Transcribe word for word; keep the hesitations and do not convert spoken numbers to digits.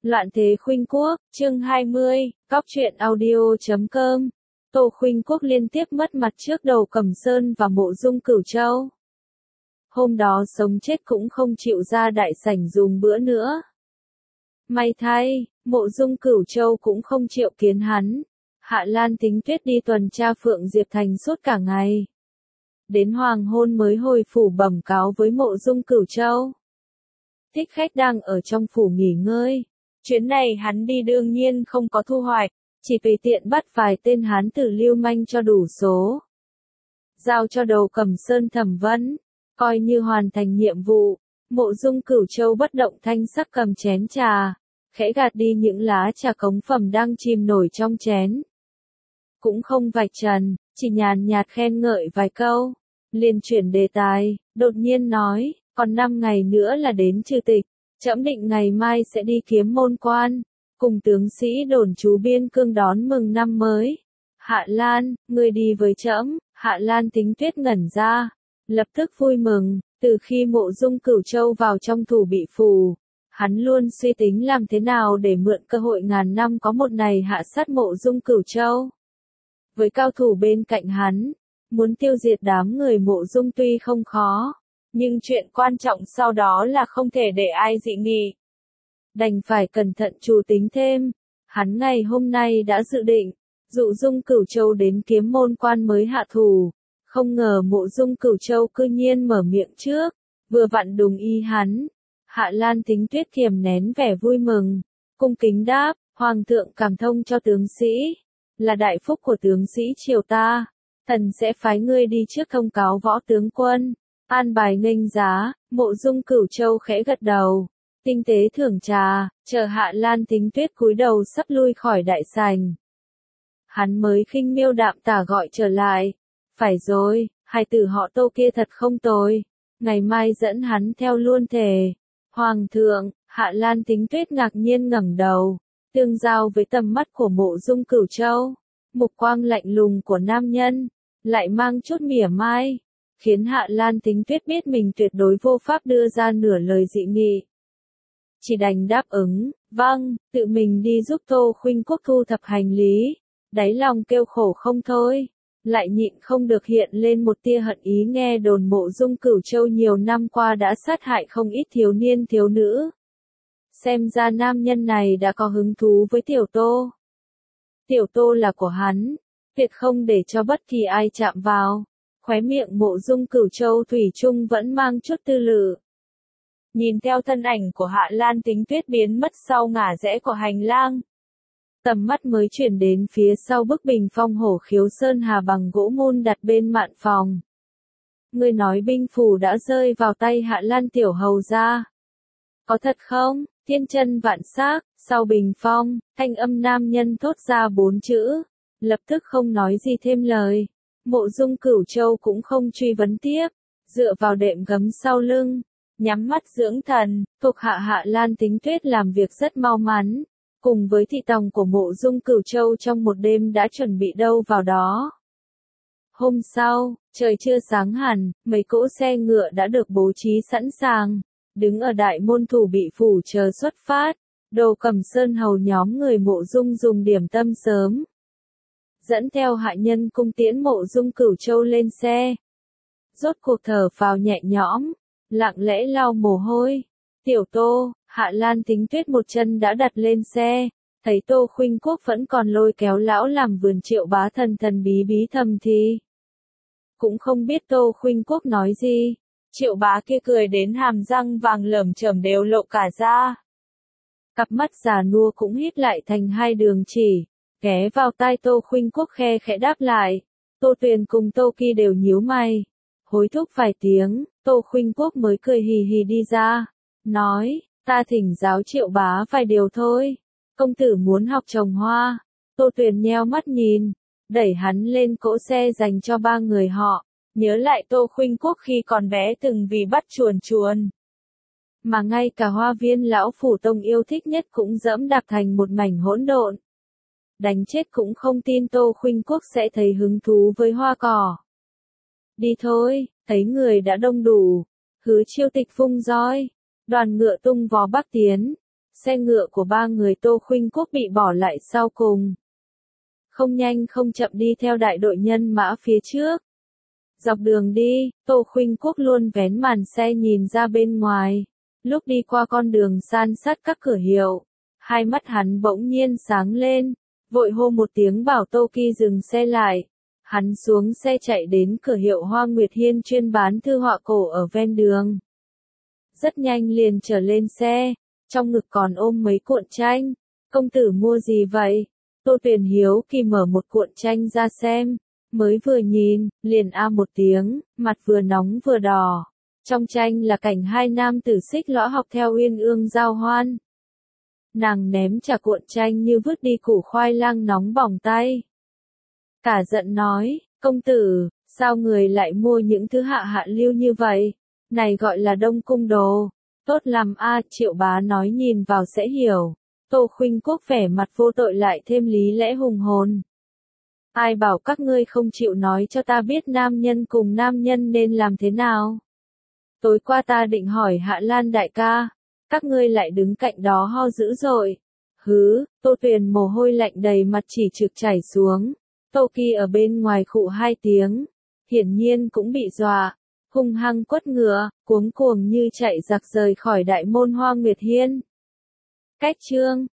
Loạn thế khuynh quốc, chương hai mươi, cóc truyện audio chấm com. Tô Khuynh Quốc liên tiếp mất mặt trước Đầu Cẩm Sơn và Mộ Dung Cửu Châu. Hôm đó sống chết cũng không chịu ra đại sảnh dùng bữa nữa. May thay, Mộ Dung Cửu Châu cũng không chịu kiến hắn. Hạ Lan Tính Tuyết đi tuần tra Phượng Diệp Thành suốt cả ngày. Đến hoàng hôn mới hồi phủ bẩm cáo với Mộ Dung Cửu Châu. Thích Khách đang ở trong phủ nghỉ ngơi. Chuyến này hắn đi đương nhiên không có thu hoạch, chỉ tùy tiện bắt vài tên hán tử lưu manh cho đủ số. Giao cho Đầu Cẩm Sơn thẩm vấn, coi như hoàn thành nhiệm vụ. Mộ Dung Cửu Châu bất động thanh sắc cầm chén trà, khẽ gạt đi những lá trà cống phẩm đang chìm nổi trong chén. Cũng không vạch trần, chỉ nhàn nhạt khen ngợi vài câu, liền chuyển đề tài, đột nhiên nói, còn năm ngày nữa là đến trừ tịch. Trẫm định ngày mai sẽ đi Kiếm Môn Quan, cùng tướng sĩ đồn trú biên cương đón mừng năm mới. Hạ Lan, ngươi đi với trẫm. Hạ Lan Tính Tuyết ngẩn ra, lập tức vui mừng. Từ khi Mộ Dung Cửu Châu vào trong thủ bị phù, hắn luôn suy tính làm thế nào để mượn cơ hội ngàn năm có một ngày hạ sát Mộ Dung Cửu Châu. Với cao thủ bên cạnh hắn, muốn tiêu diệt đám người Mộ Dung tuy không khó. Nhưng chuyện quan trọng sau đó là không thể để ai dị nghị. Đành phải cẩn thận chủ tính thêm. Hắn ngày hôm nay đã dự định, dụ Dung Cửu Châu đến Kiếm Môn Quan mới hạ thủ. Không ngờ Mộ Dung Cửu Châu cư nhiên mở miệng trước, vừa vặn đúng ý hắn. Hạ Lan Tính Tuyết kiềm nén vẻ vui mừng, cung kính đáp, Hoàng thượng cảm thông cho tướng sĩ, là đại phúc của tướng sĩ triều ta. Thần sẽ phái ngươi đi trước thông cáo võ tướng quân. An bài nghênh giá. Mộ Dung Cửu Châu khẽ gật đầu, tinh tế thưởng trà, chờ Hạ Lan Tính Tuyết cúi đầu sắp lui khỏi đại sảnh. Hắn mới khinh miêu đạm tả gọi trở lại, phải rồi, hài tử họ Tô kia thật không tồi, ngày mai dẫn hắn theo luôn thề. Hoàng thượng. Hạ Lan Tính Tuyết ngạc nhiên ngẩng đầu, tương giao với tầm mắt của Mộ Dung Cửu Châu, mục quang lạnh lùng của nam nhân, lại mang chút mỉa mai, khiến Hạ Lan Tính Tuyết biết mình tuyệt đối vô pháp đưa ra nửa lời dị nghị. Chỉ đành đáp ứng, vâng, tự mình đi giúp Tô Khuynh Quốc thu thập hành lý, đáy lòng kêu khổ không thôi, lại nhịn không được hiện lên một tia hận ý nghe đồn Mộ Dung Cửu Châu nhiều năm qua đã sát hại không ít thiếu niên thiếu nữ. Xem ra nam nhân này đã có hứng thú với Tiểu Tô. Tiểu Tô là của hắn, tuyệt không để cho bất kỳ ai chạm vào. Khóe miệng Mộ Dung Cửu Châu thủy chung vẫn mang chút tư lự. Nhìn theo thân ảnh của Hạ Lan Tính Tuyết biến mất sau ngả rẽ của hành lang, tầm mắt mới chuyển đến phía sau bức bình phong hổ khiếu sơn hà bằng gỗ mun đặt bên mạn phòng. Ngươi nói binh phủ đã rơi vào tay Hạ Lan tiểu hầu gia. Có thật không? Thiên chân vạn xác. Sau bình phong, thanh âm nam nhân thốt ra bốn chữ, lập tức không nói gì thêm lời. Mộ Dung Cửu Châu cũng không truy vấn tiếp, dựa vào đệm gấm sau lưng, nhắm mắt dưỡng thần. Thuộc hạ Hạ Lan Tính Tuyết làm việc rất mau mắn, cùng với thị tòng của Mộ Dung Cửu Châu trong một đêm đã chuẩn bị đâu vào đó. Hôm sau, trời chưa sáng hẳn, mấy cỗ xe ngựa đã được bố trí sẵn sàng, đứng ở đại môn thủ bị phủ chờ xuất phát. Đầu Cẩm Sơn hầu nhóm người Mộ Dung dùng điểm tâm sớm, dẫn theo hạ nhân cung tiễn Mộ Dung Cửu Châu lên xe. Rốt cuộc thở phào nhẹ nhõm, lặng lẽ lau mồ hôi. Tiểu Tô. Hạ Lan Tính Tuyết một chân đã đặt lên xe, thấy Tô Khuynh Quốc vẫn còn lôi kéo lão làm vườn Triệu Bá thần thần bí bí thầm thì. Cũng không biết Tô Khuynh Quốc nói gì, Triệu Bá kia cười đến hàm răng vàng lởm chởm đều lộ cả ra. Cặp mắt già nua cũng híp lại thành hai đường chỉ, ghé vào tai Tô Khuynh Quốc khe khẽ đáp lại. Tô Tuyền cùng Tô Kỳ đều nhíu mày, hối thúc vài tiếng. Tô Khuynh Quốc mới cười hì hì đi ra, nói, ta thỉnh giáo Triệu Bá vài điều thôi. Công tử muốn học trồng hoa. Tô Tuyền nheo mắt nhìn, đẩy hắn lên cỗ xe dành cho ba người họ, nhớ lại Tô Khuynh Quốc khi còn bé từng vì bắt chuồn chuồn, mà ngay cả hoa viên lão phủ tông yêu thích nhất cũng dẫm đạp thành một mảnh hỗn độn. Đánh chết cũng không tin Tô Khuynh Quốc sẽ thấy hứng thú với hoa cỏ. Đi thôi. Thấy người đã đông đủ, Hứa Chiêu Tịch vung roi, đoàn ngựa tung vó bắc tiến. xe ngựa của ba người Tô Khuynh Quốc bị bỏ lại sau cùng. Không nhanh không chậm đi theo đại đội nhân mã phía trước. Dọc đường đi, Tô Khuynh Quốc luôn vén màn xe nhìn ra bên ngoài. Lúc đi qua con đường san sát các cửa hiệu, hai mắt hắn bỗng nhiên sáng lên, vội hô một tiếng bảo Tô Kỳ dừng xe lại. Hắn xuống xe chạy đến cửa hiệu Hoa Nguyệt Hiên chuyên bán thư họa cổ ở ven đường. Rất nhanh liền trở lên xe, trong ngực còn ôm mấy cuộn tranh. Công tử mua gì vậy? Tô Tuyền hiếu kỳ mở một cuộn tranh ra xem, mới vừa nhìn, liền a một tiếng, mặt vừa nóng vừa đỏ. Trong tranh là cảnh hai nam tử xích lõa học theo uyên ương giao hoan. Nàng ném trả cuộn tranh như vứt đi củ khoai lang nóng bỏng tay. Cả giận nói, công tử, sao người lại mua những thứ hạ hạ lưu như vậy? Này gọi là đông cung đồ. Tốt lắm a, Triệu Bá nói nhìn vào sẽ hiểu. Tô Khuynh Quốc vẻ mặt vô tội lại thêm lý lẽ hùng hồn. Ai bảo các ngươi không chịu nói cho ta biết nam nhân cùng nam nhân nên làm thế nào? Tối qua ta định hỏi Hạ Lan đại ca, các ngươi lại đứng cạnh đó ho dữ dội. Hứ, Tô Tuyền mồ hôi lạnh đầy mặt chỉ trực chảy xuống. Tô Kỳ ở bên ngoài khụ hai tiếng, hiển nhiên cũng bị dọa, hung hăng quất ngựa, cuống cuồng như chạy giặc rời khỏi đại môn Hoa Nguyệt Hiên. Cách chương